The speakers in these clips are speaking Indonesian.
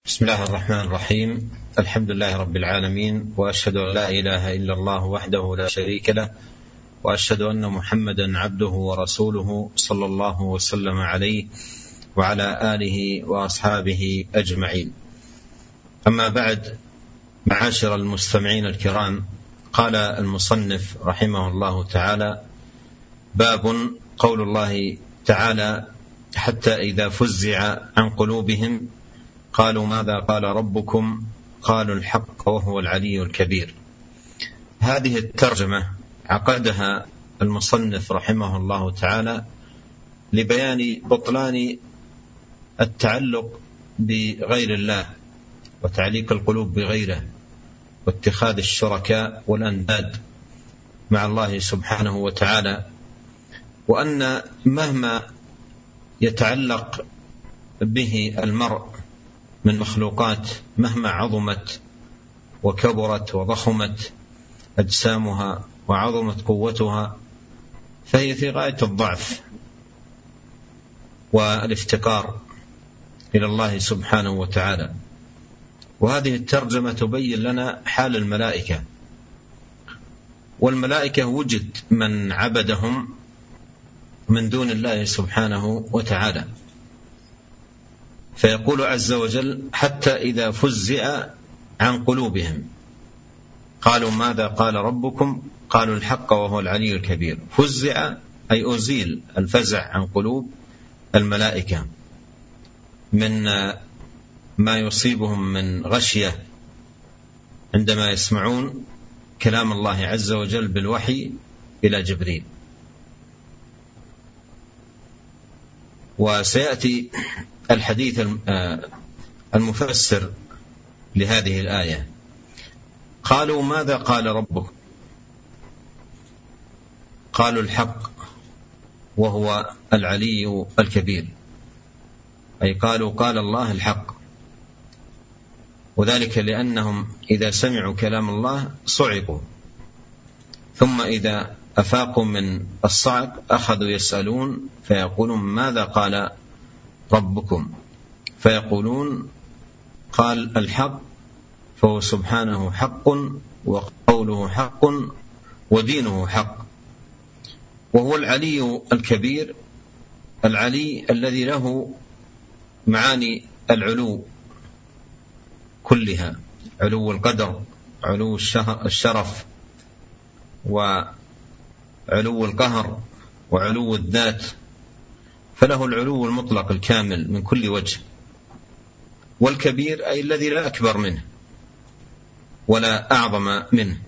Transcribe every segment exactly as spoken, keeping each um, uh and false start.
بسم الله الرحمن الرحيم. الحمد لله رب العالمين، وأشهد أن لا إله إلا الله وحده لا شريك له، وأشهد أن محمدا عبده ورسوله صلى الله وسلم عليه وعلى آله وأصحابه أجمعين. أما بعد، معاشر المستمعين الكرام، قال المصنف رحمه الله تعالى: باب قول الله تعالى: حتى إذا فزع عن قلوبهم قالوا ماذا قال ربكم قالوا الحق وهو العلي الكبير. هذه الترجمة عقدها المصنف رحمه الله تعالى لبيان بطلان التعلق بغير الله وتعليق القلوب بغيره واتخاذ الشركاء والأنداد مع الله سبحانه وتعالى، وأن مهما يتعلق به المرء من مخلوقات، مهما عظمت وكبرت وضخمت أجسامها وعظمت قوتها، فهي في غاية الضعف والافتقار إلى الله سبحانه وتعالى. وهذه الترجمة تبين لنا حال الملائكة، والملائكة وجد من عبدهم من دون الله سبحانه وتعالى، فيقول عز وجل: حتى إذا فزع عن قلوبهم قالوا ماذا قال ربكم قالوا الحق وهو العلي الكبير. فزع أي أزيل الفزع عن قلوب الملائكة من ما يصيبهم من غشية عندما يسمعون كلام الله عز وجل بالوحي إلى جبريل. وسيأتي الحديث المفسر لهذه الآية. قالوا ماذا قال ربك قالوا الحق وهو العلي الكبير، أي قالوا قال الله الحق، وذلك لأنهم إذا سمعوا كلام الله صعقوا، ثم إذا أفاقوا من الصعق أخذوا يسألون فيقولون ماذا قال ربكم، فيقولون قال الحق، فهو سبحانه حق وقوله حق ودينه حق، وهو العلي الكبير، العلي الذي له معاني العلو كلها: علو القدر، علو الشرف، وعلو القهر، وعلو الذات، فله العلو المطلق الكامل من كل وجه. والكبير أي الذي لا أكبر منه ولا أعظم منه.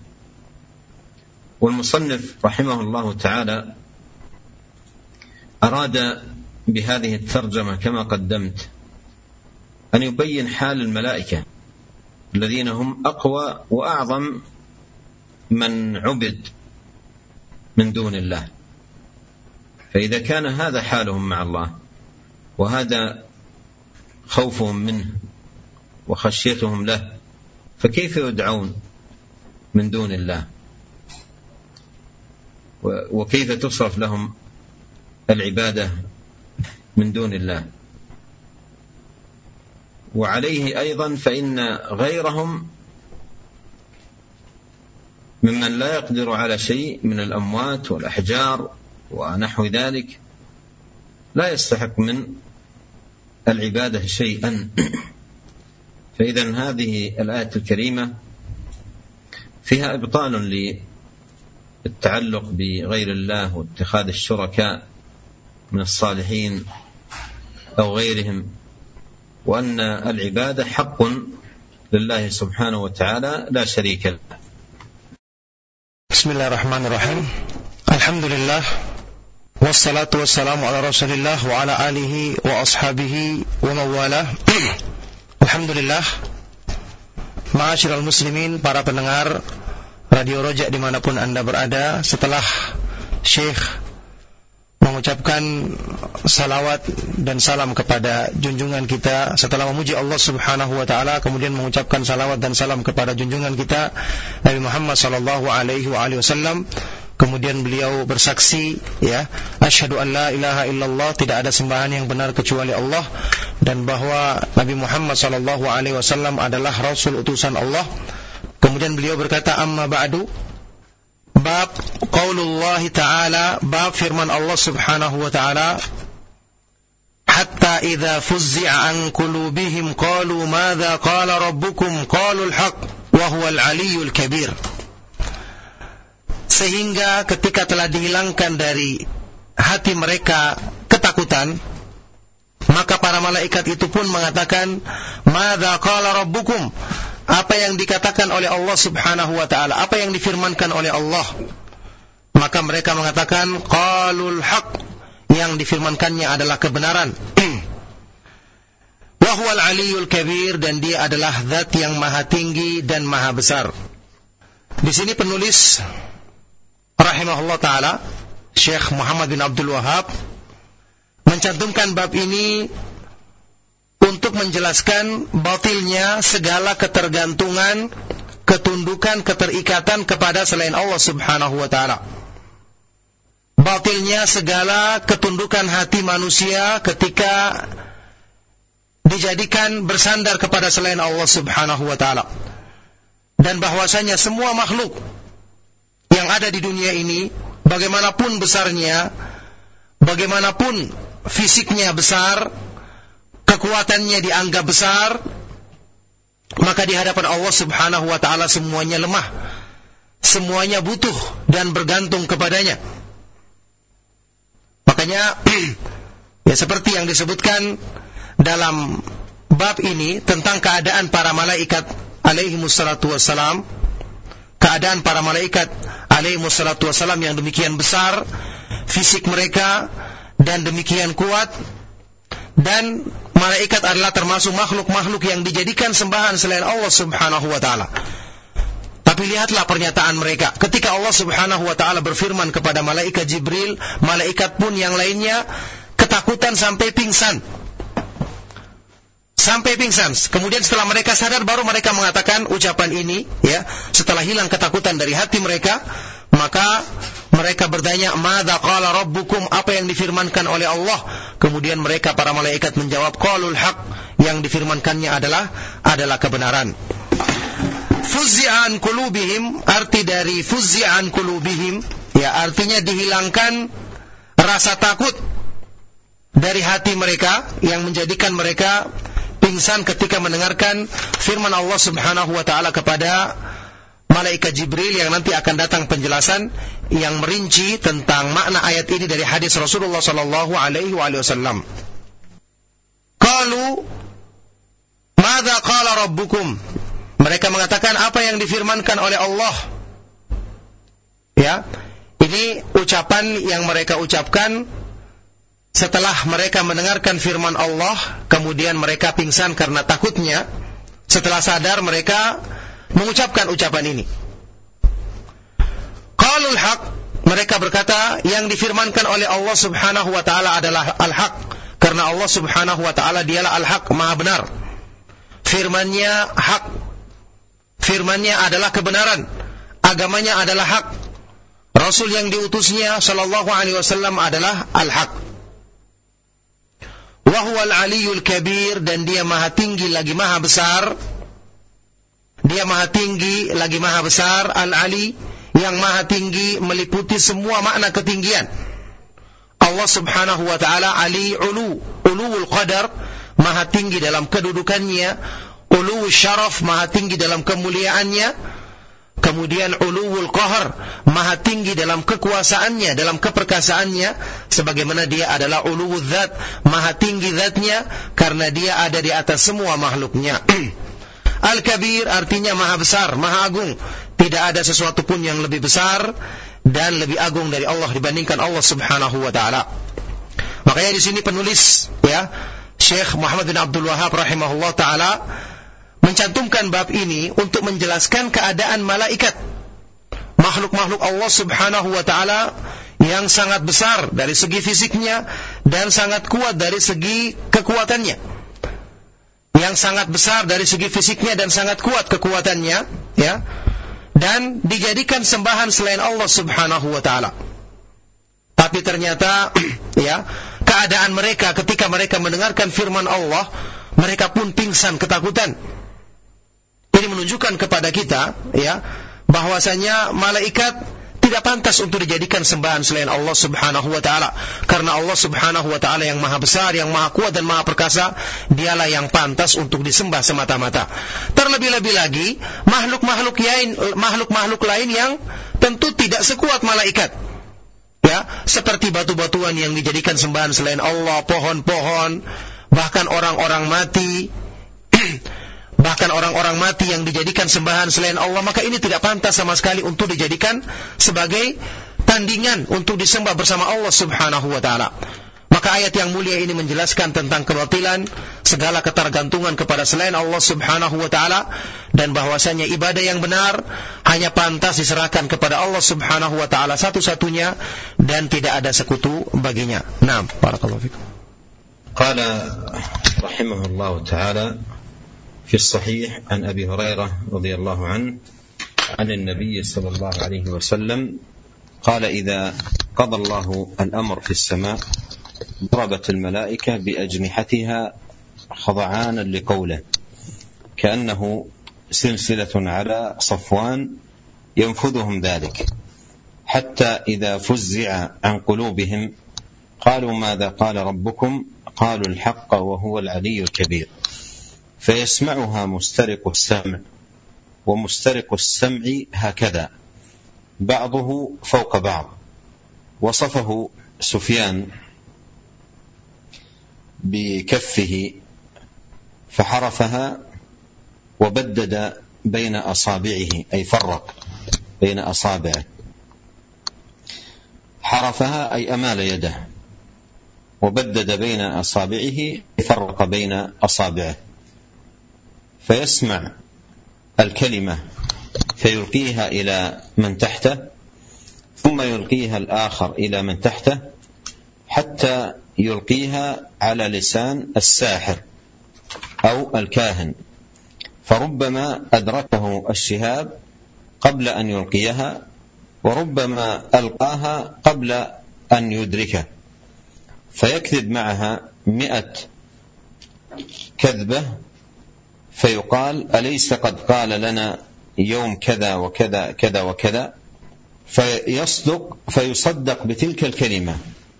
والمصنف رحمه الله تعالى أراد بهذه الترجمة كما قدمت أن يبين حال الملائكة الذين هم أقوى وأعظم من عبد من دون الله. فإذا كان هذا حالهم مع الله، وهذا خوفهم منه وخشيتهم له، فكيف يدعون من دون الله؟ وكيف تصرف لهم العبادة من دون الله؟ وعليه أيضا فإن غيرهم ممن لا يقدر على شيء من الأموات والأحجار ونحو ذلك لا يستحق من العبادة شيئا. فإذن هذه الآية الكريمة فيها إبطال للتعلق بغير الله واتخاذ الشركاء من الصالحين أو غيرهم، وأن العبادة حق لله سبحانه وتعالى لا شريك له. بسم الله الرحمن الرحيم. الحمد لله wassalatu wassalamu ala rasulillah wa ala alihi wa ashabihi wa mawalah. Alhamdulillah, ma'asyiral muslimin, para pendengar Radio Roja dimanapun anda berada, setelah Syekh mengucapkan salawat dan salam kepada junjungan kita, setelah memuji Allah subhanahu wa ta'ala, kemudian mengucapkan salawat dan salam kepada junjungan kita Nabi Muhammad sallallahu alaihi wa alihi wasallam, kemudian beliau bersaksi, ya, asyhadu an la ilaha illallah, tidak ada sembahan yang benar kecuali Allah, dan bahwa Nabi Muhammad sallallahu alaihi wasallam adalah rasul utusan Allah. Kemudian beliau berkata, amma ba'du, bab qaulullah ta'ala, bab firman Allah subhanahu wa ta'ala, hatta idza fuzzi'a an qulubihim qalu madza qala rabbukum qalu al-haq wa huwa al-'aliyyul kabir. Sehingga ketika telah dihilangkan dari hati mereka ketakutan, maka para malaikat itu pun mengatakan, madza qala rabbukum, apa yang dikatakan oleh Allah subhanahu wa ta'ala, apa yang difirmankan oleh Allah. Maka mereka mengatakan, qalul haq, yang difirmankannya adalah kebenaran. Wa huwal 'aliyyul kabir, dan dia adalah zat yang maha tinggi dan maha besar. Di sini penulis rahimahullah ta'ala, Syekh Muhammad bin Abdul Wahhab, mencantumkan bab ini untuk menjelaskan batilnya segala ketergantungan, ketundukan, keterikatan kepada selain Allah subhanahu wa ta'ala. Batilnya segala ketundukan hati manusia ketika dijadikan bersandar kepada selain Allah subhanahu wa ta'ala. Dan bahwasanya semua makhluk yang ada di dunia ini, bagaimanapun besarnya, bagaimanapun fisiknya besar, kekuatannya dianggap besar, maka di hadapan Allah subhanahu wa ta'ala semuanya lemah, semuanya butuh dan bergantung kepadanya. Makanya ya seperti yang disebutkan dalam bab ini tentang keadaan para malaikat alaihimussalatu wassalam, keadaan para malaikat alaihimussalatu wassalam yang demikian besar fisik mereka dan demikian kuat, dan malaikat adalah termasuk makhluk-makhluk yang dijadikan sembahan selain Allah subhanahu wa ta'ala. Tapi lihatlah pernyataan mereka ketika Allah subhanahu wa ta'ala berfirman kepada malaikat Jibril, malaikat pun yang lainnya ketakutan sampai pingsan. Sampai pingsan. Kemudian setelah mereka sadar, baru mereka mengatakan ucapan ini, ya, setelah hilang ketakutan dari hati mereka, maka mereka bertanya, madza qala rabbukum, apa yang difirmankan oleh Allah. Kemudian mereka para malaikat menjawab, qalul haq, yang difirmankannya adalah adalah kebenaran. Fuzzi'an qulubihim, arti dari fuzzi'an qulubihim, ya, artinya dihilangkan rasa takut dari hati mereka yang menjadikan mereka pingsan ketika mendengarkan firman Allah subhanahu wa ta'ala kepada malaikat Jibril, yang nanti akan datang penjelasan yang merinci tentang makna ayat ini dari hadis Rasulullah sallallahu alaihi wasallam. Qalu madza qala rabbukum, mereka mengatakan apa yang difirmankan oleh Allah. Ya, ini ucapan yang mereka ucapkan setelah mereka mendengarkan firman Allah, kemudian mereka pingsan karena takutnya. Setelah sadar mereka mengucapkan ucapan ini. Qalul haq, mereka berkata yang difirmankan oleh Allah subhanahu wa ta'ala adalah al-haq, karena Allah subhanahu wa ta'ala dialah al-haq, maha benar. Firmannya hak, firmannya adalah kebenaran, agamanya adalah hak, Rasul yang diutusnya sallallahu alaihi wasallam adalah al-haq. Wa huwal 'aliyyul kabir, dan dia maha tinggi lagi maha besar. Dia maha tinggi lagi maha besar. Al-'ali, yang maha tinggi meliputi semua makna ketinggian. Allah subhanahu wa ta'ala ali ulu, uluul qadar, maha tinggi dalam kedudukannya. Uluul syaraf, maha tinggi dalam kemuliaannya. Kemudian uluul qahar, maha tinggi dalam kekuasaannya, dalam keperkasaannya, sebagaimana dia adalah uluul zat, maha tinggi zatnya, karena dia ada di atas semua makhluknya. Al-kabir artinya maha besar, maha agung. Tidak ada sesuatu pun yang lebih besar dan lebih agung dari Allah dibandingkan Allah subhanahu wa ta'ala. Makanya di sini penulis, ya, Syekh Muhammad bin Abdul Wahhab rahimahullah ta'ala mencantumkan bab ini untuk menjelaskan keadaan malaikat, makhluk-makhluk Allah subhanahu wa ta'ala yang sangat besar dari segi fisiknya dan sangat kuat dari segi kekuatannya. Yang sangat besar dari segi fisiknya dan sangat kuat kekuatannya, ya. dan dijadikan sembahan selain Allah Subhanahu wa taala. Tapi ternyata ya, keadaan mereka ketika mereka mendengarkan firman Allah, mereka pun pingsan ketakutan. Ini menunjukkan kepada kita ya, bahwasanya malaikat tidak pantas untuk dijadikan sembahan selain Allah Subhanahu wa taala. Karena Allah Subhanahu wa taala yang maha besar, yang maha kuat dan maha perkasa, dialah yang pantas untuk disembah semata-mata. Terlebih-lebih lagi makhluk-makhluk lain, makhluk-makhluk lain yang tentu tidak sekuat malaikat. Ya, seperti batu-batuan yang dijadikan sembahan selain Allah, pohon-pohon, bahkan orang-orang mati, bahkan orang-orang mati yang dijadikan sembahan selain Allah, maka ini tidak pantas sama sekali untuk dijadikan sebagai tandingan untuk disembah bersama Allah Subhanahu wa taala. Maka ayat yang mulia ini menjelaskan tentang kebatilan segala ketergantungan kepada selain Allah Subhanahu wa taala, dan bahwasanya ibadah yang benar hanya pantas diserahkan kepada Allah Subhanahu wa taala satu-satunya dan tidak ada sekutu baginya. Naam, barakallahu fikum. Qala rahimahullahu taala fi as-sahih an Abi Hurairah radhiyallahu anhu an an-nabiy sallallahu alaihi wasallam qala idza qada Allahu al-amr fi as-sama' ضربت الملائكة بأجنحتها خضعانا لقوله كأنه سلسلة على صفوان ينفذهم ذلك حتى إذا فزع عن قلوبهم قالوا ماذا قال ربكم قالوا الحق وهو العلي الكبير فيسمعها مسترق السمع ومسترق السمع هكذا بعضه فوق بعض. وصفه سفيان بكفه فحرفها وبدد بين أصابعه أي فرق بين أصابعه. حرفها أي أمال يده وبدد بين أصابعه فرق بين أصابعه فيسمع الكلمة فيلقيها إلى من تحته ثم يلقيها الآخر إلى من تحته حتى يلقيها على لسان الساحر أو الكاهن فربما أدركه الشهاب قبل أن يلقيها وربما ألقاها قبل أن يدركه فيكذب معها مئة كذبة فيقال أليس قد قال لنا يوم كذا وكذا كذا وكذا فيصدق فيصدق بتلك الكلمة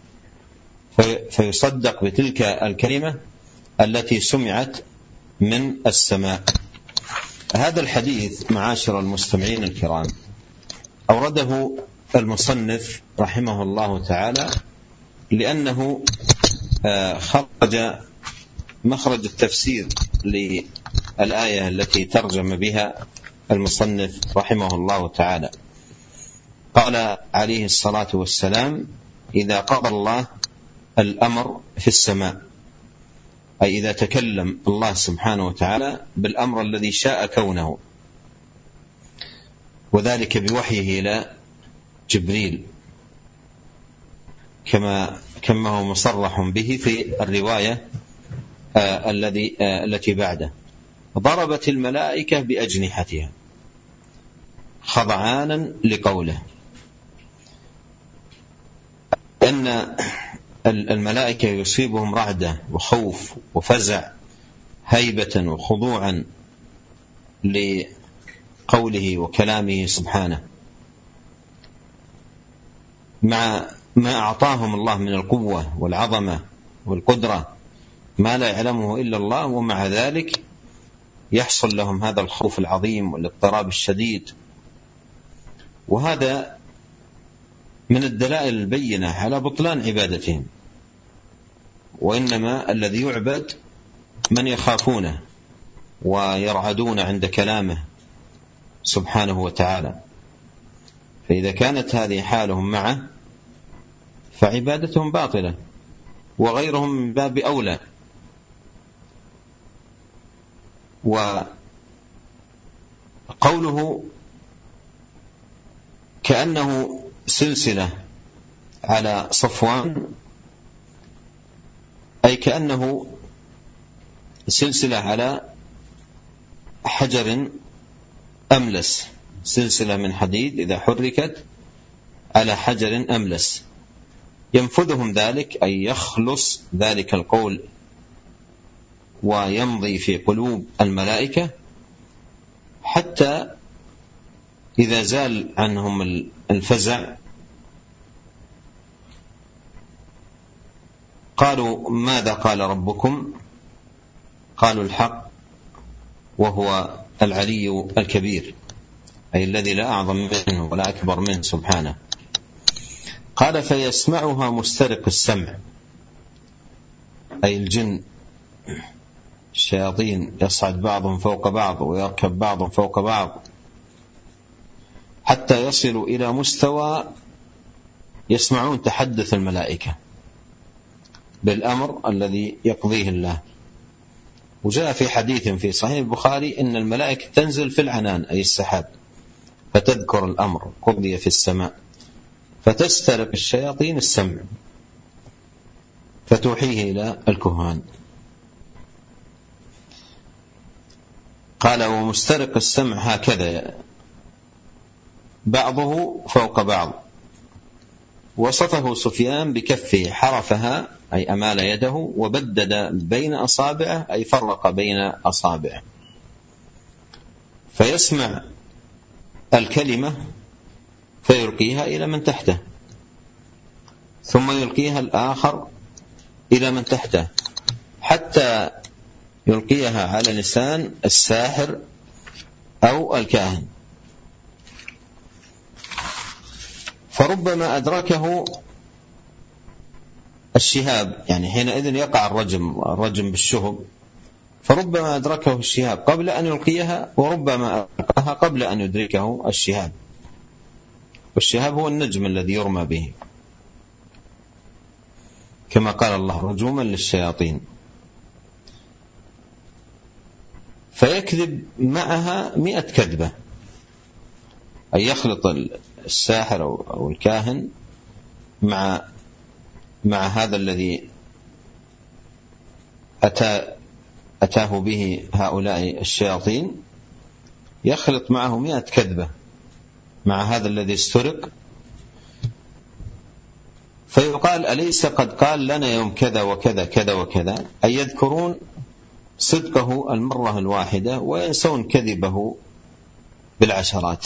فيصدق بتلك الكلمة التي سمعت من السماء. هذا الحديث معاشر المستمعين الكرام أورده المصنف رحمه الله تعالى لأنه خرج مخرج التفسير للآية التي ترجم بها المصنف رحمه الله تعالى. قال عليه الصلاة والسلام إذا قضى الله الأمر في السماء أي إذا تكلم الله سبحانه وتعالى بالأمر الذي شاء كونه وذلك بوحيه إلى جبريل كما كما هو مصرح به في الرواية آه الذي آه التي بعده ضربت الملائكة بأجنحتها خضعانا لقوله أن الملائكة يصيبهم رعدة وخوف وفزع هيبة وخضوعا لقوله وكلامه سبحانه مع ما أعطاهم الله من القوة والعظمة والقدرة ما لا يعلمه إلا الله ومع ذلك يحصل لهم هذا الخوف العظيم والاضطراب الشديد. وهذا من الدلائل البينة على بطلان عبادتهم وإنما الذي يعبد من يخافونه ويرعدون عند كلامه سبحانه وتعالى. فإذا كانت هذه حالهم معه فعبادتهم باطلة وغيرهم من باب أولى. وقوله كأنه سلسلة على صفوان أي كأنه سلسلة على حجر أملس سلسلة من حديد إذا حركت على حجر أملس، ينفذهم ذلك أي يخلص ذلك القول ويمضي في قلوب الملائكة حتى إذا زال عنهم الفزع قالوا ماذا قال ربكم؟ قالوا الحق وهو العلي الكبير، أي الذي لا أعظم منه ولا أكبر منه سبحانه. قال فيسمعها مسترق السمع، أي الجن الشياطين يصعد بعضهم فوق بعض ويركب بعضهم فوق بعض حتى يصلوا إلى مستوى يسمعون تحدث الملائكة بالأمر الذي يقضيه الله. وجاء في حديث في صحيح البخاري إن الملائكة تنزل في العنان أي السحاب فتذكر الأمر قضي في السماء، فتسترق الشياطين السمع فتوحيه إلى الكهان. قال ومسترق السمع هكذا بعضه فوق بعض. وصفه سفيان بكفه حرفها أي أمال يده وبدد بين أصابعه أي فرق بين أصابعه، فيسمع الكلمة فيلقيها إلى من تحته ثم يلقيها الآخر إلى من تحته حتى يلقيها على لسان الساحر أو الكاهن، فربما أدركه الشهاب، يعني حينئذ يقع الرجم الرجم بالشهب، فربما أدركه الشهاب قبل أن يلقيها وربما ألقاها قبل أن يدركه الشهاب، والشهاب هو النجم الذي يرمى به كما قال الله رجوما للشياطين. فيكذب معها مئة كذبة، أي يخلط الساحر أو الكاهن مع مع هذا الذي أتى أتاه به هؤلاء الشياطين، يخلط معه مئة كذبة مع هذا الذي استرق، فيقال أليس قد قال لنا يوم كذا وكذا كذا وكذا، أي يذكرون صدقه المرة الواحدة وينسون كذبه بالعشرات.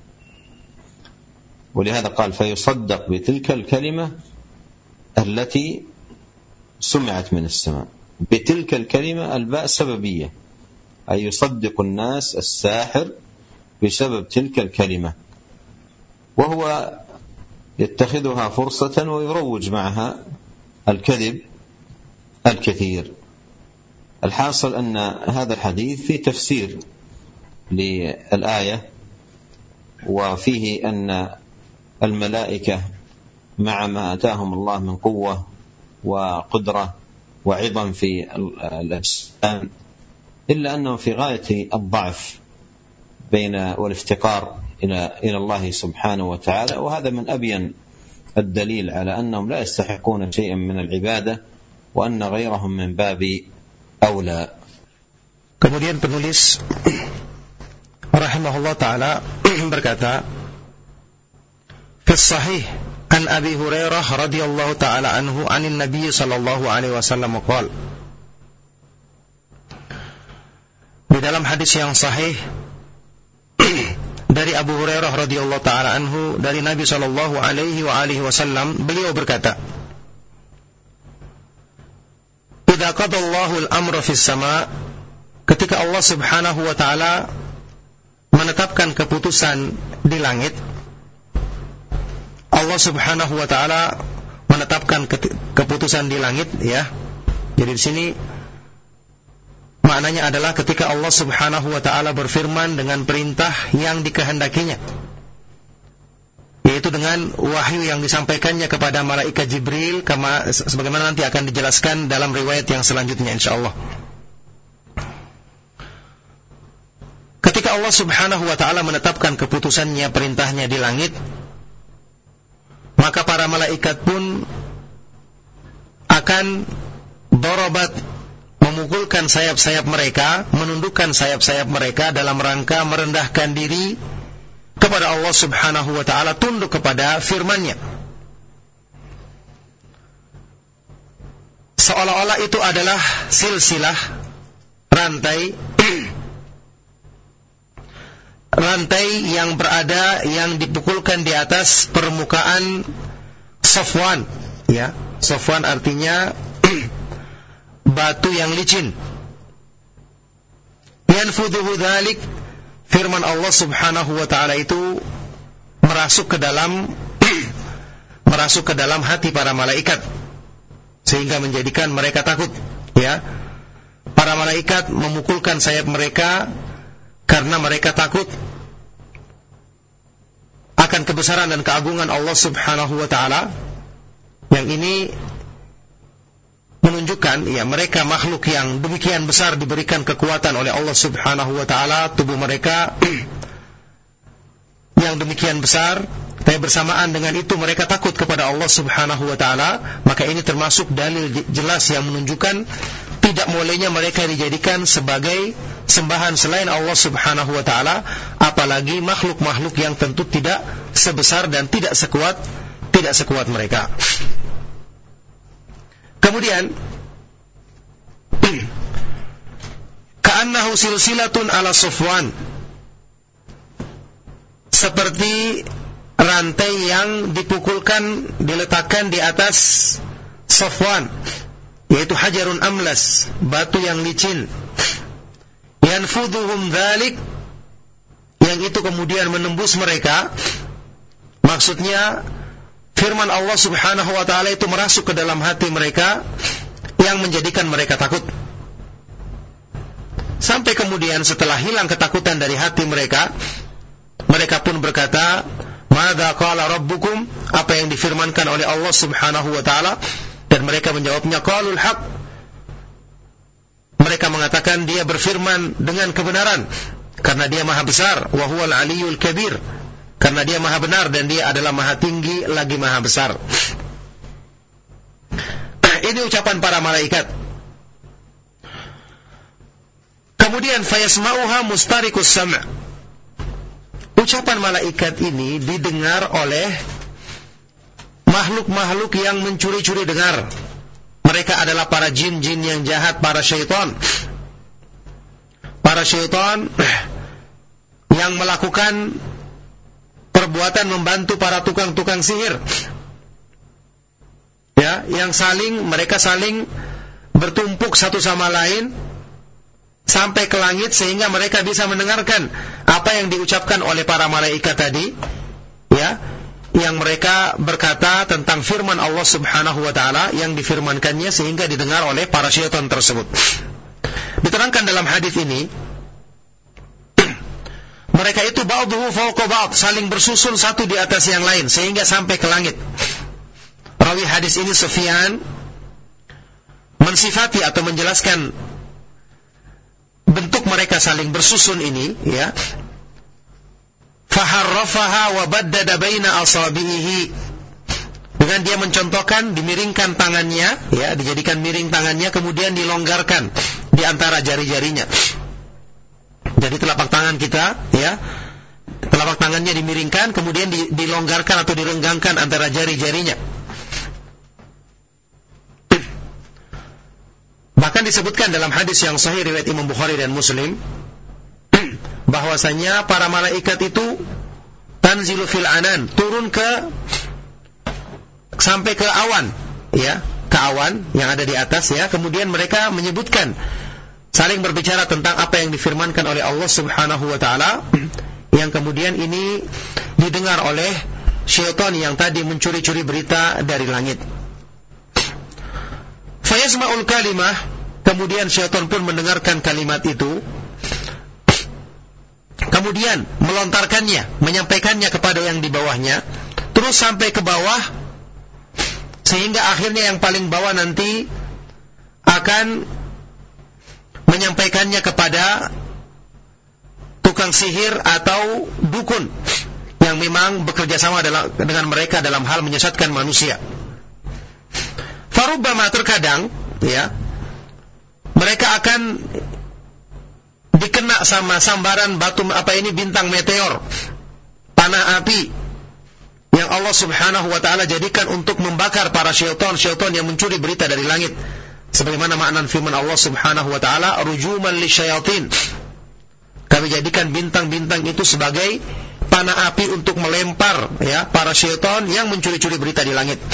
ولهذا قال فيصدق بتلك الكلمة التي سمعت من السماء. بتلك الكلمة الباء سببية، أي يصدق الناس الساحر بسبب تلك الكلمة، وهو يتخذها فرصة ويروج معها الكذب الكثير. الحاصل أن هذا الحديث فيه تفسير للآية، وفيه أن الملائكة مع ما أتاهم الله من قوة وقدرة وعظم في الأجسام إلا أنهم في غاية الضعف بين والافتقار إلى إلى الله سبحانه وتعالى، وهذا من أبين الدليل على أنهم لا يستحقون شيئا من العبادة وأن غيرهم من باب أولى. Kemudian penulis rahimahullah ta'ala berkata, Fi sahih an Abi Hurairah radhiyallahu ta'ala anhu anin Nabi sallallahu alaihi wasallam qala. Di dalam hadis yang sahih dari Abu Hurairah radhiyallahu ta'ala anhu dari Nabi sallallahu alaihi wa alihi wasallam, beliau berkata, Idza qadallahu al-amra fis sama', ketika Allah Subhanahu wa taala menetapkan keputusan di langit, Allah Subhanahu wa taala menetapkan keputusan di langit, ya. Jadi di sini maknanya adalah ketika Allah Subhanahu wa taala berfirman dengan perintah yang dikehendakinya, yaitu dengan wahyu yang disampaikannya kepada malaikat Jibril, kama, sebagaimana nanti akan dijelaskan dalam riwayat yang selanjutnya insyaallah. Ketika Allah Subhanahu wa taala menetapkan keputusannya, perintahnya di langit, maka para malaikat pun akan darabat, memukulkan sayap-sayap mereka, menundukkan sayap-sayap mereka dalam rangka merendahkan diri kepada Allah Subhanahu wa ta'ala, tunduk kepada firman-Nya. Seolah-olah itu adalah silsilah, rantai rantai yang berada, yang dipukulkan di atas permukaan Safwan, ya. Safwan artinya batu yang licin. Yanfudhuhu dzalik, firman Allah Subhanahu wa ta'ala itu merasuk ke dalam merasuk ke dalam hati para malaikat, sehingga menjadikan mereka takut, ya. Para malaikat memukulkan sayap mereka karena mereka takut akan kebesaran dan keagungan Allah Subhanahu wa ta'ala. Yang ini menunjukkan, ya, mereka makhluk yang demikian besar, diberikan kekuatan oleh Allah Subhanahu wa ta'ala, tubuh mereka yang demikian besar, tapi bersamaan dengan itu mereka takut kepada Allah Subhanahu wa ta'ala. Maka ini termasuk dalil jelas yang menunjukkan tidak bolehnya mereka dijadikan sebagai sembahan selain Allah Subhanahu wa ta'ala, apalagi makhluk-makhluk yang tentu tidak sebesar dan tidak sekuat tidak sekuat mereka. Kemudian ka'annahu silsilatun ala Safwan, seperti rantai yang dipukulkan, diletakkan di atas Safwan, yaitu hajarun amlas, batu yang licin. Yanfudhuhum dzalik, yang itu kemudian menembus mereka. Maksudnya firman Allah Subhanahu wa ta'ala itu merasuk ke dalam hati mereka, yang menjadikan mereka takut. Sampai kemudian setelah hilang ketakutan dari hati mereka, mereka pun berkata, "Madza qala rabbukum?" Apa yang difirmankan oleh Allah Subhanahu wa ta'ala? Dan mereka menjawabnya, "Qalul haq." Mereka mengatakan dia berfirman dengan kebenaran, karena dia maha besar, wa huwal aliyyul kabir, karena dia maha benar dan dia adalah maha tinggi lagi maha besar. Ini ucapan para malaikat. Kemudian fayasma'uha mustarikus sam'. Ucapan malaikat ini didengar oleh makhluk-makhluk yang mencuri-curi dengar. Mereka adalah para jin-jin yang jahat, para syaitan. Para syaitan yang melakukan perbuatan membantu para tukang-tukang sihir, ya, yang saling mereka saling bertumpuk satu sama lain sampai ke langit, sehingga mereka bisa mendengarkan apa yang diucapkan oleh para malaikat tadi, ya, yang mereka berkata tentang firman Allah Subhanahu wa ta'ala yang difirmankannya, sehingga didengar oleh para syaitan tersebut. Diterangkan dalam hadis ini, mereka itu ba'duhu fawqa ba'd, saling bersusun satu di atas yang lain sehingga sampai ke langit. Rawi hadis ini Sufyan mensifati atau menjelaskan bentuk mereka saling bersusun ini, ya. Faharrafaha wa baddada baina asabihi, dengan dia mencontohkan, dimiringkan tangannya, ya, dijadikan miring tangannya, kemudian dilonggarkan di antara jari-jarinya. Jadi telapak tangan kita, ya, telapak tangannya dimiringkan, kemudian dilonggarkan atau direnggangkan antara jari-jarinya. Bahkan disebutkan dalam hadis yang sahih riwayat Imam Bukhari dan Muslim, bahwasanya para malaikat itu tanzilu fil anan, turun ke sampai ke awan, ya, ke awan yang ada di atas, ya. Kemudian mereka menyebutkan, saling berbicara tentang apa yang difirmankan oleh Allah Subhanahu wa ta'ala, yang kemudian ini didengar oleh syaitan yang tadi mencuri-curi berita dari langit. Fayasma'ul kalimah, kemudian syaitan pun mendengarkan kalimat itu, kemudian melontarkannya, menyampaikannya kepada yang di bawahnya, terus sampai ke bawah, sehingga akhirnya yang paling bawah nanti akan menyampaikannya kepada tukang sihir atau dukun yang memang bekerja sama dengan mereka dalam hal menyesatkan manusia. Farubbama, terkadang, ya, mereka akan dikena sama sambaran batu, apa ini, bintang meteor, panah api yang Allah subhanahu wa ta'ala jadikan untuk membakar para syaitan-syaitan yang mencuri berita dari langit. Sebagaimana makna firman Allah subhanahu wa ta'ala, rujuman lisyayatin. Kami jadikan bintang-bintang itu sebagai panah api untuk melempar ya para syaitan yang mencuri-curi berita di langit.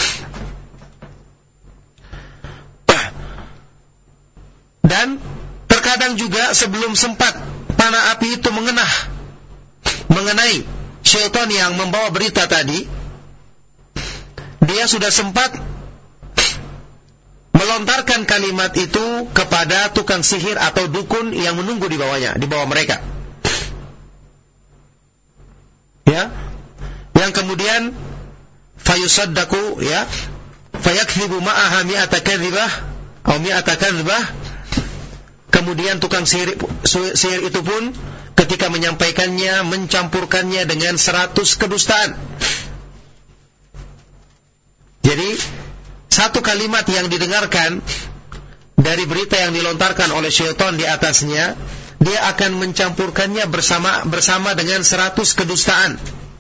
Dan terkadang juga sebelum sempat panah api itu mengenah mengenai syaitan yang membawa berita tadi, dia sudah sempat melontarkan kalimat itu kepada tukang sihir atau dukun yang menunggu di bawahnya, di bawah mereka. Ya, yang kemudian fayusaddaku ya, fayakdzibu ma'aha mi'ata kadzibah atau mi'ata kadzibah. Kemudian tukang sihir, sihir itu pun ketika menyampaikannya mencampurkannya dengan seratus kedustaan. Jadi satu kalimat yang didengarkan dari berita yang dilontarkan oleh syaitan di atasnya, dia akan mencampurkannya bersama bersama dengan seratus kedustaan.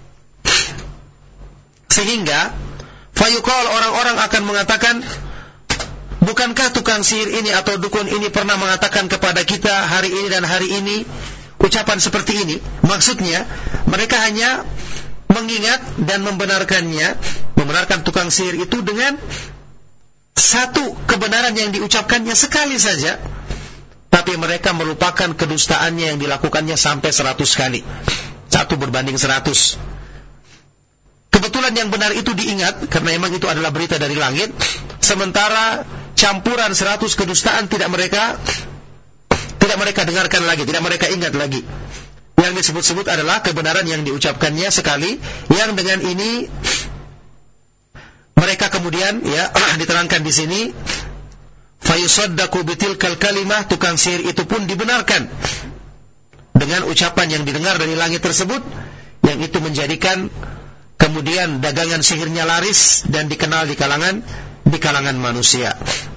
Sehingga fayuqal, orang-orang akan mengatakan, bukankah tukang sihir ini atau dukun ini pernah mengatakan kepada kita hari ini dan hari ini ucapan seperti ini? Maksudnya mereka hanya mengingat dan membenarkannya, membenarkan tukang sihir itu dengan satu kebenaran yang diucapkannya sekali saja, tapi mereka melupakan kedustaannya yang dilakukannya sampai seratus kali. Satu berbanding seratus. Kebetulan yang benar itu diingat karena memang itu adalah berita dari langit, sementara campuran seratus kedustaan tidak mereka tidak mereka dengarkan lagi, tidak mereka ingat lagi. Yang disebut-sebut adalah kebenaran yang diucapkannya sekali, yang dengan ini mereka kemudian ya diterangkan di sini, fayusaddaqu bitilkal kalimah, tukang sihir itu pun dibenarkan dengan ucapan yang didengar dari langit tersebut, yang itu menjadikan kemudian dagangan sihirnya laris dan dikenal di kalangan di kalangan manusia.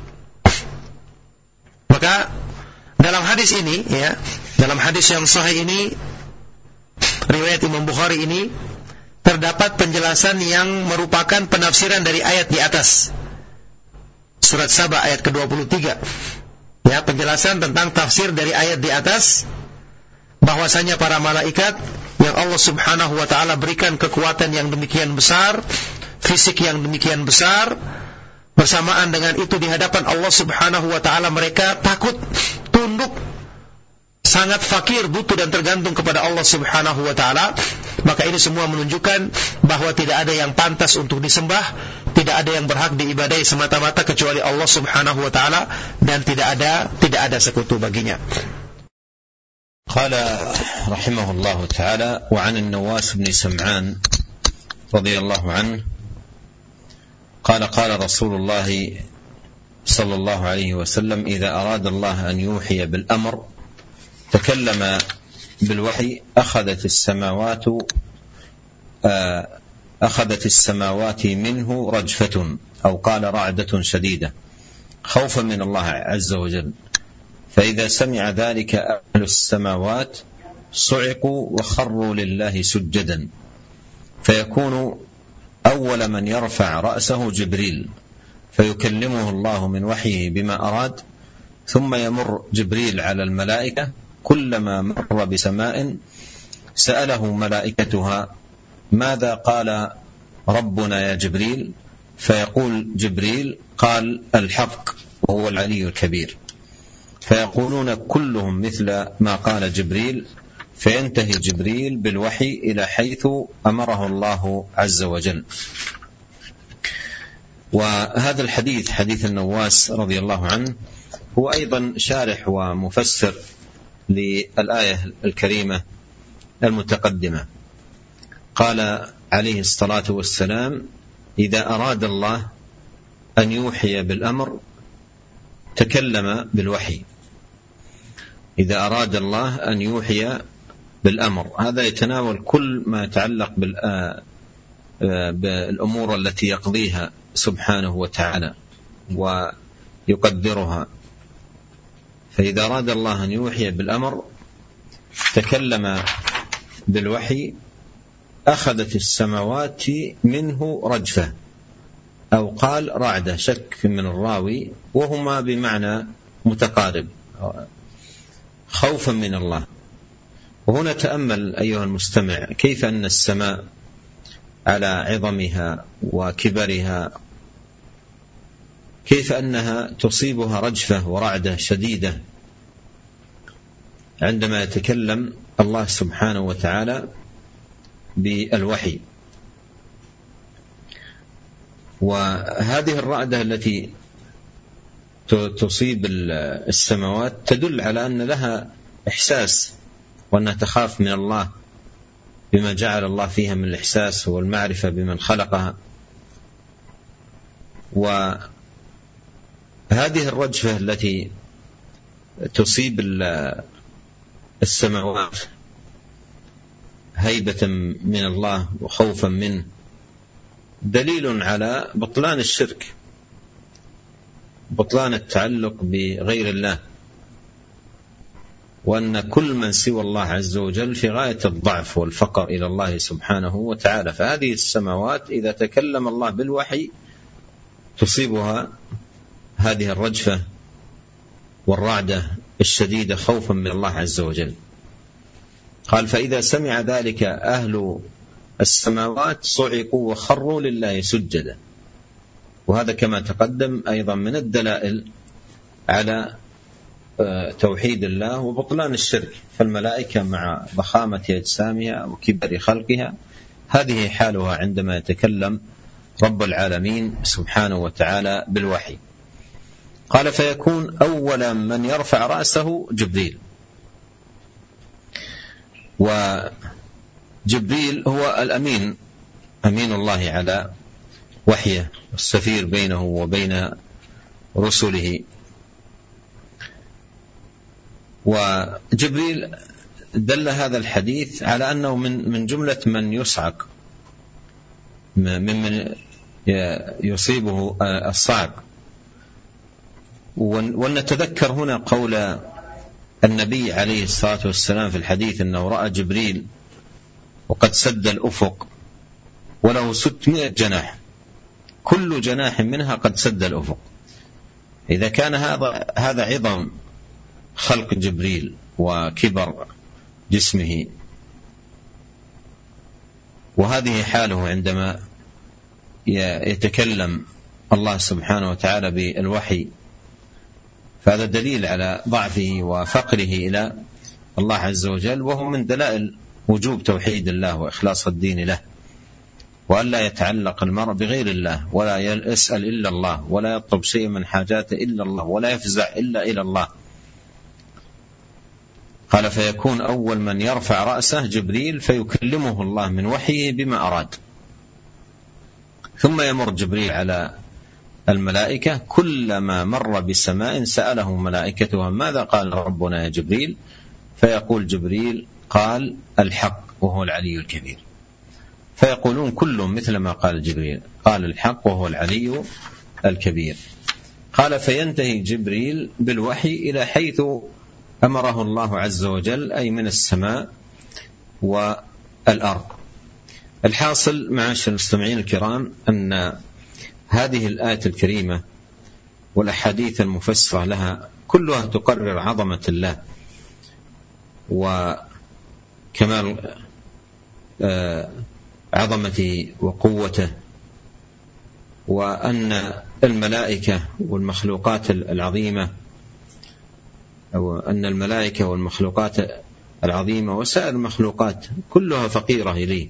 Maka dalam hadis ini ya, dalam hadis yang sahih ini, riwayat Imam Bukhari ini, terdapat penjelasan yang merupakan penafsiran dari ayat di atas. Surat Saba ayat ke dua puluh tiga. Ya, penjelasan tentang tafsir dari ayat di atas, bahwasanya para malaikat yang Allah Subhanahu wa taala berikan kekuatan yang demikian besar, fisik yang demikian besar, bersamaan dengan itu di hadapan Allah Subhanahu wa taala mereka takut, tunduk, sangat fakir, butuh dan tergantung kepada Allah Subhanahu wa taala. Maka ini semua menunjukkan bahwa tidak ada yang pantas untuk disembah, tidak ada yang berhak diibadahi semata-mata kecuali Allah Subhanahu wa taala, dan tidak ada tidak ada sekutu baginya. قال رحمه الله تعالى: وعن النواس بن سمعان رضي الله عنه قال قال رسول الله صلى الله عليه وسلم: إذا أراد الله أن يوحي بالأمر تكلم بالوحي أخذت السماوات أخذت السماوات منه رجفة، أو قال رعدة شديدة، خوفا من الله عز وجل. فإذا سمع ذلك أهل السماوات صعقوا وخروا لله سجدا، فيكون أول من يرفع رأسه جبريل فيكلمه الله من وحيه بما أراد، ثم يمر جبريل على الملائكة، كلما مر بسماء سأله ملائكتها: ماذا قال ربنا يا جبريل؟ فيقول جبريل: قال الحق وهو العلي الكبير. فيقولون كلهم مثل ما قال جبريل، فينتهي جبريل بالوحي إلى حيث أمره الله عز وجل. وهذا الحديث حديث النواس رضي الله عنه هو أيضا شارح ومفسر للآية الكريمة المتقدمة. قال عليه الصلاة والسلام: إذا أراد الله أن يوحي بالأمر تكلم بالوحي. إذا أراد الله أن يوحي بالأمر، هذا يتناول كل ما يتعلق بالأمور التي يقضيها سبحانه وتعالى ويقدرها. فإذا أراد الله أن يوحي بالأمر تكلم بالوحي أخذت السماوات منه رجفة، أو قال رعدة، شك من الراوي، وهما بمعنى متقارب، خوفا من الله. وهنا تأمل أيها المستمع كيف أن السماء على عظمها وكبرها كيف أنها تصيبها رجفة ورعدة شديدة عندما يتكلم الله سبحانه وتعالى بالوحي. وهذه الرعدة التي تصيب السماوات تدل على أن لها إحساس، وأنها تخاف من الله بما جعل الله فيها من الإحساس والمعرفة بمن خلقها. وهذه الرجفة التي تصيب السماوات هيبة من الله وخوفا منه دليل على بطلان الشرك، بطلان التعلق بغير الله، وأن كل من سوى الله عز وجل في غاية الضعف والفقر إلى الله سبحانه وتعالى. فهذه السماوات إذا تكلم الله بالوحي تصيبها هذه الرجفة والرعدة الشديدة خوفا من الله عز وجل. قال: فإذا سمع ذلك أهل السماوات صعقوا وخروا لله سجدا. وهذا كما تقدم أيضا من الدلائل على توحيد الله وبطلان الشرك. فالملائكة مع ضخامة أجسامها وكبر خلقها هذه حالها عندما يتكلم رب العالمين سبحانه وتعالى بالوحي. قال: فيكون أول من يرفع رأسه جبريل. وجبريل هو الأمين، أمين الله على وحيه، السفير بينه وبين رسله. وجبريل دل هذا الحديث على أنه من من جملة من يصعق، ممن يصيبه الصعق. ونتذكر هنا قول النبي عليه الصلاة والسلام في الحديث أنه رأى جبريل وقد سد الأفق وله ستمائة جناح، كل جناح منها قد سد الأفق. إذا كان هذا هذا عظم خلق جبريل وكبر جسمه، وهذه حاله عندما يتكلم الله سبحانه وتعالى بالوحي، فهذا دليل على ضعفه وفقره إلى الله عز وجل، وهو من دلائل وجوب توحيد الله وإخلاص الدين له، وأن لا يتعلق المرء بغير الله، ولا يسأل إلا الله، ولا يطلب شيء من حاجاته إلا الله، ولا يفزع إلا إلى الله. قال: فيكون أول من يرفع رأسه جبريل فيكلمه الله من وحيه بما أراد، ثم يمر جبريل على الملائكة، كلما مر بسماء سأله ملائكتها: ماذا قال ربنا يا جبريل؟ فيقول جبريل: قال الحق وهو العلي الكبير. فيقولون كلهم مثل ما قال جبريل: قال الحق وهو العلي الكبير. قال: فينتهي جبريل بالوحي إلى حيث أمره الله عز وجل، أي من السماء والأرض. الحاصل معاشر المستمعين الكرام أن هذه الآية الكريمة والأحاديث المفسرة لها كلها تقرر عظمة الله وكمال عظمته وقوته، وأن الملائكة والمخلوقات العظيمة أو أن الملائكة والمخلوقات العظيمة وسائر المخلوقات كلها فقيرة إليه.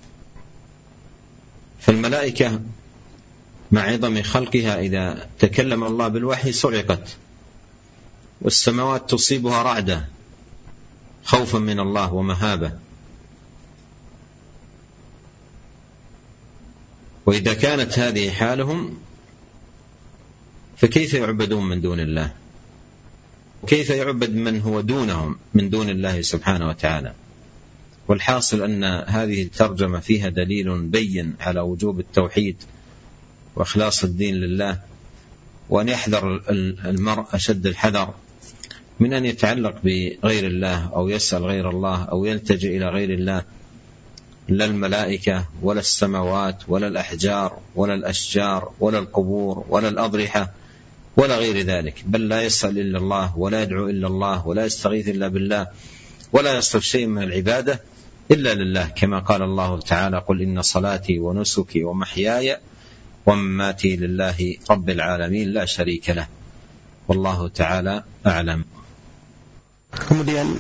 فالملائكة مع عظم خلقها إذا تكلم الله بالوحي صعقت، والسماوات تصيبها رعدة خوفا من الله ومهابة. وإذا كانت هذه حالهم فكيف يعبدون من دون الله؟ وكيف يعبد من هو دونهم من دون الله سبحانه وتعالى؟ والحاصل أن هذه الترجمة فيها دليل بين على وجوب التوحيد وإخلاص الدين لله، وأن يحذر المرء أشد الحذر من أن يتعلق بغير الله أو يسأل غير الله أو يلتجئ إلى غير الله لا الملائكة ولا السماوات ولا الأحجار ولا الأشجار ولا القبور ولا الأضرحة ولا غير ذلك، بل لا يسأل إلا الله ولا يدعو إلا الله ولا يستغيث إلا بالله ولا يصرف شيء من العبادة إلا لله، كما قال الله تعالى: قل إن صلاتي ونسكي ومحياي ومماتي لله رب العالمين لا شريك له، والله تعالى أعلم. Kemudian,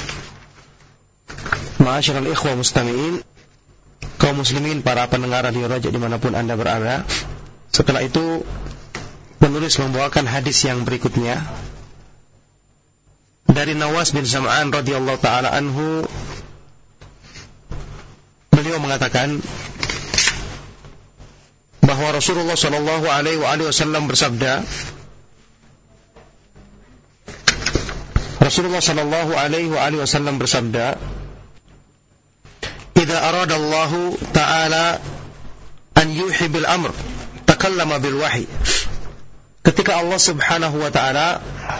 ma'asyiral ikhwah mustami'in, kaum muslimin, para pendengar radio Raja dimanapun Anda berada, setelah itu penulis membawakan hadis yang berikutnya dari Nawas bin Sam'an radhiyallahu taala anhu. Beliau mengatakan bahwa Rasulullah sallallahu alaihi wasallam bersabda, Rasulullah sallallahu alaihi wasallam bersabda, "Idza arada Allah Ta'ala an yuhi bil amr, takallama bil wahyi." Ketika Allah Subhanahu wa taala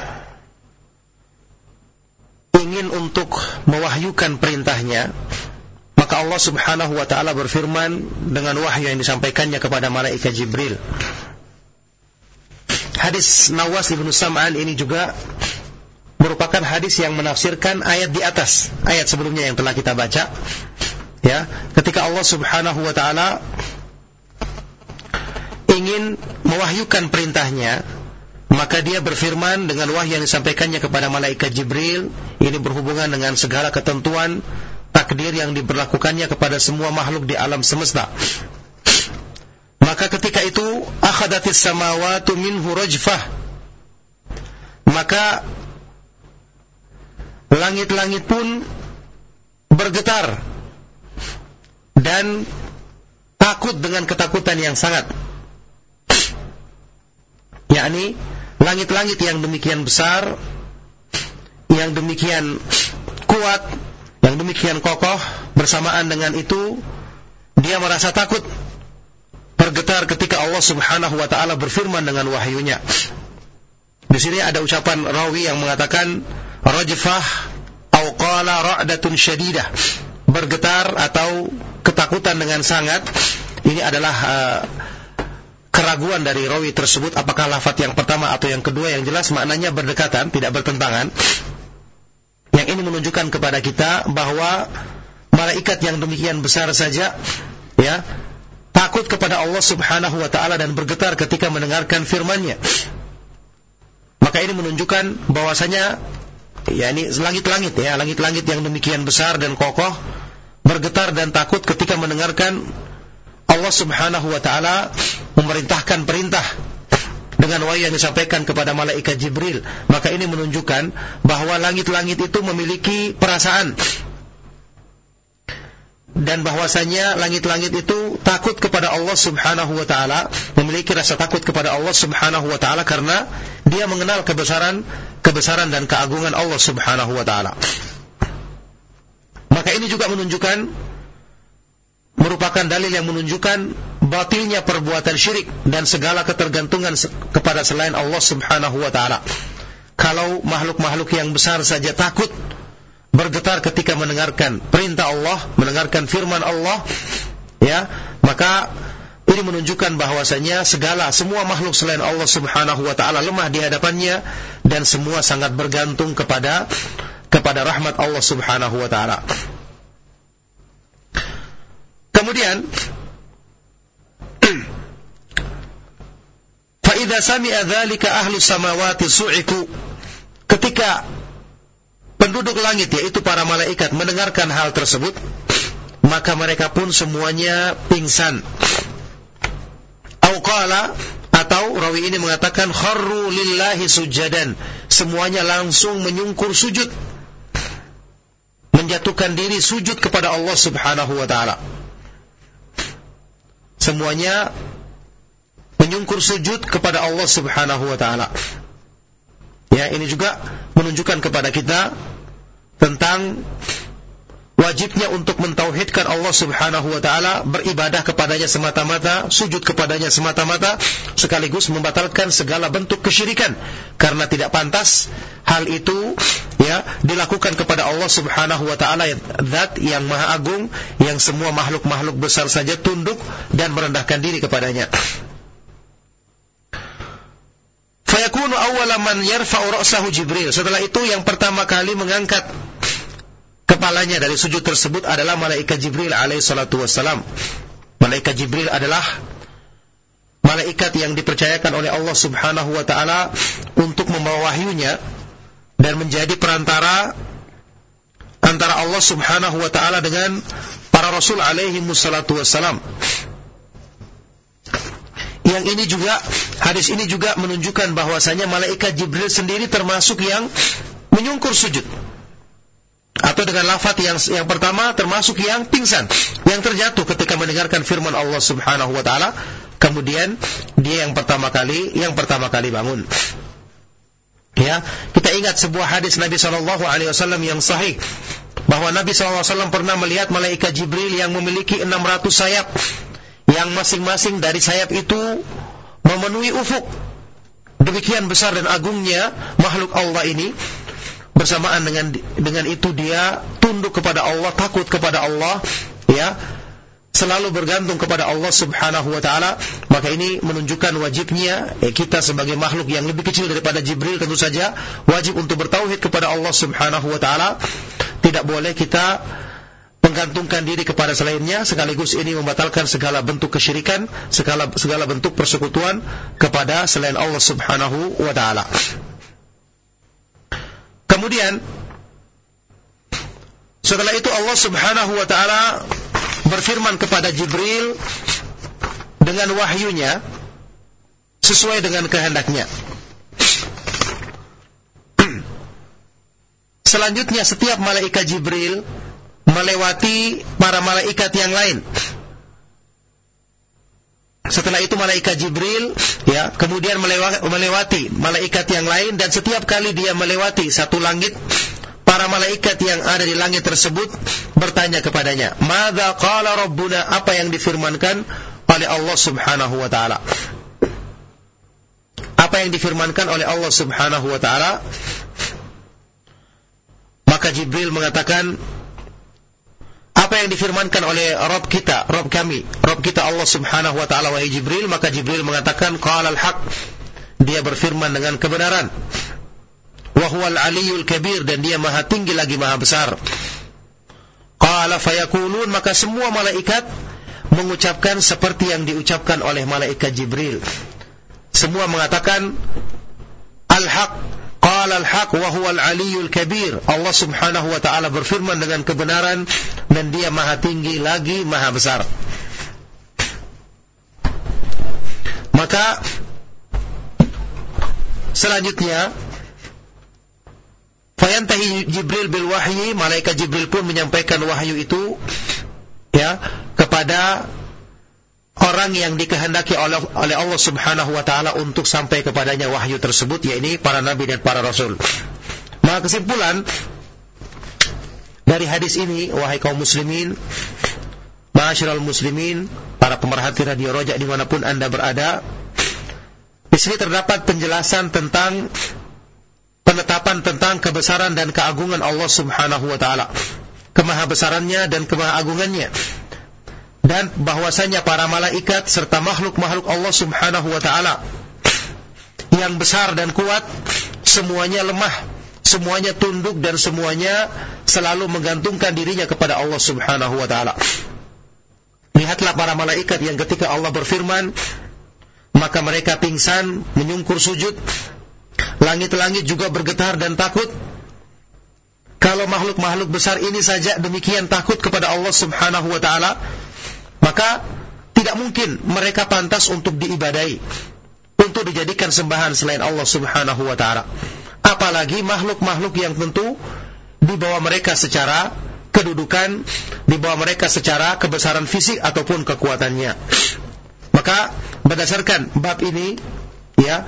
ingin untuk mewahyukan perintahnya, maka Allah Subhanahu wa taala berfirman dengan wahyu yang disampaikannya kepada malaikat Jibril. Hadis Nawas bin Sam'an ini juga merupakan hadis yang menafsirkan ayat di atas, ayat sebelumnya yang telah kita baca. Ya, ketika Allah Subhanahu wa taala ingin mewahyukan perintahnya, maka dia berfirman dengan wahyu yang disampaikannya kepada malaikat Jibril. Ini berhubungan dengan segala ketentuan takdir yang diberlakukannya kepada semua makhluk di alam semesta. Maka ketika itu akhadatis samawatu minhu rajfah, maka langit-langit pun bergetar dan takut dengan ketakutan yang sangat. Yakni langit-langit yang demikian besar, yang demikian kuat, yang demikian kokoh, bersamaan dengan itu dia merasa takut, bergetar ketika Allah Subhanahu wa taala berfirman dengan wahyunya. Di sini ada ucapan rawi yang mengatakan rajfah au qala ra'datun syadidah, bergetar atau ketakutan dengan sangat. Ini adalah uh, keraguan dari rawi tersebut apakah lafaz yang pertama atau yang kedua. Yang jelas maknanya berdekatan, tidak bertentangan. Yang ini menunjukkan kepada kita bahwa malaikat yang demikian besar saja, ya, takut kepada Allah Subhanahu wa taala dan bergetar ketika mendengarkan firman-Nya. Maka ini menunjukkan bahwasanya, ya, ini langit-langit, ya, langit-langit yang demikian besar dan kokoh bergetar dan takut ketika mendengarkan Allah Subhanahu wa taala memerintahkan perintah dengan wahyu yang disampaikan kepada malaikat Jibril. Maka ini menunjukkan bahwa langit-langit itu memiliki perasaan, dan bahwasanya langit-langit itu takut kepada Allah Subhanahu wa taala, memiliki rasa takut kepada Allah Subhanahu wa taala karena dia mengenal kebesaran kebesaran dan keagungan Allah Subhanahu wa taala. Maka ini juga menunjukkan, merupakan dalil yang menunjukkan batilnya perbuatan syirik dan segala ketergantungan kepada selain Allah Subhanahu wa taala. Kalau makhluk-makhluk yang besar saja takut, bergetar ketika mendengarkan perintah Allah, mendengarkan firman Allah, ya, maka ini menunjukkan bahwasanya segala semua makhluk selain Allah Subhanahu wa taala lemah di hadapannya dan semua sangat bergantung kepada kepada rahmat Allah Subhanahu wa taala. Kemudian fa idza sami'a dzalika ahlus samawati su'iku, ketika penduduk langit, yaitu para malaikat, mendengarkan hal tersebut, maka mereka pun semuanya pingsan. Au qala, atau rawi ini mengatakan kharru lillahi sujadan, semuanya langsung menyungkur sujud, menjatuhkan diri sujud kepada Allah Subhanahu wa taala. Semuanya menyungkur sujud kepada Allah Subhanahu wa taala. Ya, ini juga menunjukkan kepada kita tentang wajibnya untuk mentauhidkan Allah Subhanahu wa taala, beribadah kepadanya semata-mata, sujud kepadanya semata-mata, sekaligus membatalkan segala bentuk kesyirikan, karena tidak pantas hal itu ya dilakukan kepada Allah Subhanahu wa taala, zat yang maha agung, yang semua makhluk-makhluk besar saja tunduk dan merendahkan diri kepadanya. Fayakunu awwala man yarfa'u ra'sahu Jibril. Setelah itu yang pertama kali mengangkat kepalanya dari sujud tersebut adalah malaikat Jibril alaihi salatu wassalam. Malaikat Jibril adalah malaikat yang dipercayakan oleh Allah Subhanahu wa taala untuk membawa wahyunya dan menjadi perantara antara Allah Subhanahu wa taala dengan para rasul alaihi salatu wassalam. Yang ini juga, hadis ini juga menunjukkan bahwasanya malaikat Jibril sendiri termasuk yang menyungkur sujud. Atau dengan lafaz yang yang pertama termasuk yang pingsan, yang terjatuh ketika mendengarkan firman Allah Subhanahu wa taala, kemudian dia yang pertama kali yang pertama kali bangun. Ya, kita ingat sebuah hadis Nabi sallallahu alaihi wasallam yang sahih bahwa Nabi sallallahu alaihi wasallam pernah melihat malaikat Jibril yang memiliki enam ratus sayap, yang masing-masing dari sayap itu memenuhi ufuk. Demikian besar dan agungnya makhluk Allah ini. Bersamaan dengan dengan itu dia tunduk kepada Allah, takut kepada Allah, ya, selalu bergantung kepada Allah Subhanahu wa taala. Maka ini menunjukkan wajibnya eh, kita sebagai makhluk yang lebih kecil daripada Jibril tentu saja wajib untuk bertauhid kepada Allah Subhanahu wa taala. Tidak boleh kita menggantungkan diri kepada selainnya, sekaligus ini membatalkan segala bentuk kesyirikan, segala segala bentuk persekutuan kepada selain Allah Subhanahu wa taala. Kemudian setelah itu Allah Subhanahu wa taala berfirman kepada Jibril dengan wahyunya sesuai dengan kehendaknya. Selanjutnya setiap malaikat Jibril melewati para malaikat yang lain. Setelah itu malaikat Jibril ya kemudian melewati malaikat yang lain, dan setiap kali dia melewati satu langit, para malaikat yang ada di langit tersebut bertanya kepadanya, "Madza qala rabbuna?" Apa yang difirmankan oleh Allah Subhanahu wa taala? Apa yang difirmankan oleh Allah Subhanahu wa taala? Maka Jibril mengatakan, apa yang difirmankan oleh Rabb kita, Rabb kami, Rabb kita Allah Subhanahu wa taala, wahai Jibril? Maka Jibril mengatakan, qala al-haq, dia berfirman dengan kebenaran, wa huwal aliyyul kabir, dan dia maha tinggi lagi maha besar. Qala fayaqulun, maka semua malaikat mengucapkan seperti yang diucapkan oleh malaikat Jibril. Semua mengatakan al-haq, qala al-haq wa huwal aliyyul kabir. Allah Subhanahu wa taala berfirman dengan kebenaran dan dia maha tinggi lagi maha besar. Maka selanjutnya fayantahi Jibril bil wahyi, malaikat Jibril pun menyampaikan wahyu itu ya kepada orang yang dikehendaki oleh, oleh Allah Subhanahu wa taala untuk sampai kepadanya wahyu tersebut, yakni para nabi dan para rasul. Maka kesimpulan dari hadis ini, wahai kaum muslimin, ma'asyiral muslimin, para pemerhati radio Roja dimanapun Anda berada, di sini terdapat penjelasan tentang penetapan tentang kebesaran dan keagungan Allah Subhanahu wa taala, kemahabesarannya dan kemahaagungannya, dan bahwasanya para malaikat serta makhluk-makhluk Allah Subhanahu wa taala yang besar dan kuat semuanya lemah, semuanya tunduk, dan semuanya selalu menggantungkan dirinya kepada Allah Subhanahu wa taala. Lihatlah para malaikat yang ketika Allah berfirman, maka mereka pingsan, menyungkur sujud. Langit-langit juga bergetar dan takut. Kalau makhluk-makhluk besar ini saja demikian takut kepada Allah Subhanahu wa taala, maka tidak mungkin mereka pantas untuk diibadahi, untuk dijadikan sembahan selain Allah Subhanahu wa taala. Apalagi makhluk-makhluk yang tentu di bawah mereka secara kedudukan, di bawah mereka secara kebesaran fisik ataupun kekuatannya. Maka berdasarkan bab ini, ya,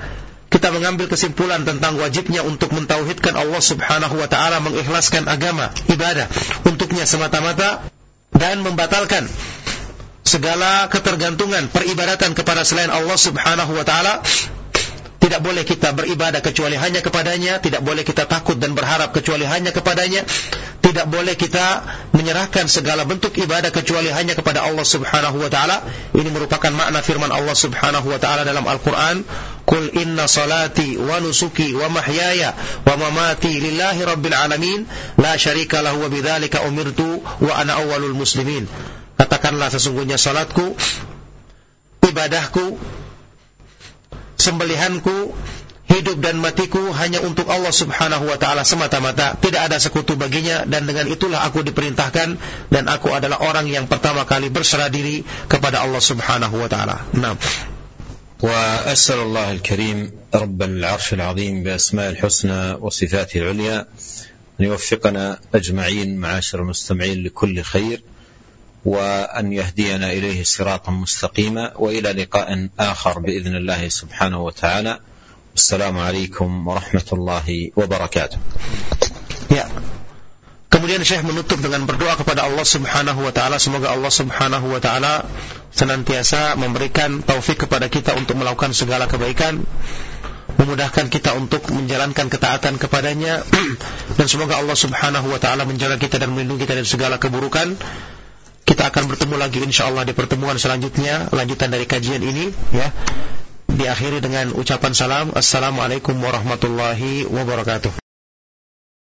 kita mengambil kesimpulan tentang wajibnya untuk mentauhidkan Allah Subhanahu wa ta'ala, mengikhlaskan agama, ibadah untuknya semata-mata, dan membatalkan segala ketergantungan peribadatan kepada selain Allah Subhanahu wa ta'ala. Tidak boleh kita beribadah kecuali hanya kepadanya, tidak boleh kita takut dan berharap kecuali hanya kepadanya, tidak boleh kita menyerahkan segala bentuk ibadah kecuali hanya kepada Allah Subhanahu wa ta'ala. Ini merupakan makna firman Allah Subhanahu wa ta'ala dalam Al-Quran, Qul inna salati wa nusuki wa mahyaya wa mamati lillahi rabbil alamin, la syarika lahu wa bidzalika umirtu wa ana awwalul muslimin. Katakanlah, sesungguhnya salatku, ibadahku, sembelihanku, hidup dan matiku hanya untuk Allah Subhanahu wa ta'ala semata-mata, tidak ada sekutu baginya, dan dengan itulah aku diperintahkan, dan aku adalah orang yang pertama kali berserah diri kepada Allah Subhanahu wa ta'ala. Nah, وأسأل الله الكريم رب العرش العظيم بأسماء الحسنى وصفاته العليا أن يوفقنا أجمعين معاشر المستمعين لكل خير، وأن يهدينا إليه صراطا مستقيما، وإلى لقاء آخر بإذن الله سبحانه وتعالى. السلام عليكم ورحمة الله وبركاته. Ya. Kemudian Syekh menutup dengan berdoa kepada Allah Subhanahu wa ta'ala, semoga Allah Subhanahu wa ta'ala senantiasa memberikan taufik kepada kita untuk melakukan segala kebaikan, memudahkan kita untuk menjalankan ketaatan kepadanya, dan semoga Allah Subhanahu wa ta'ala menjaga kita dan melindungi kita dari segala keburukan. Kita akan bertemu lagi insyaallah di pertemuan selanjutnya, lanjutan dari kajian ini, ya. Diakhiri dengan ucapan salam, assalamualaikum warahmatullahi wabarakatuh.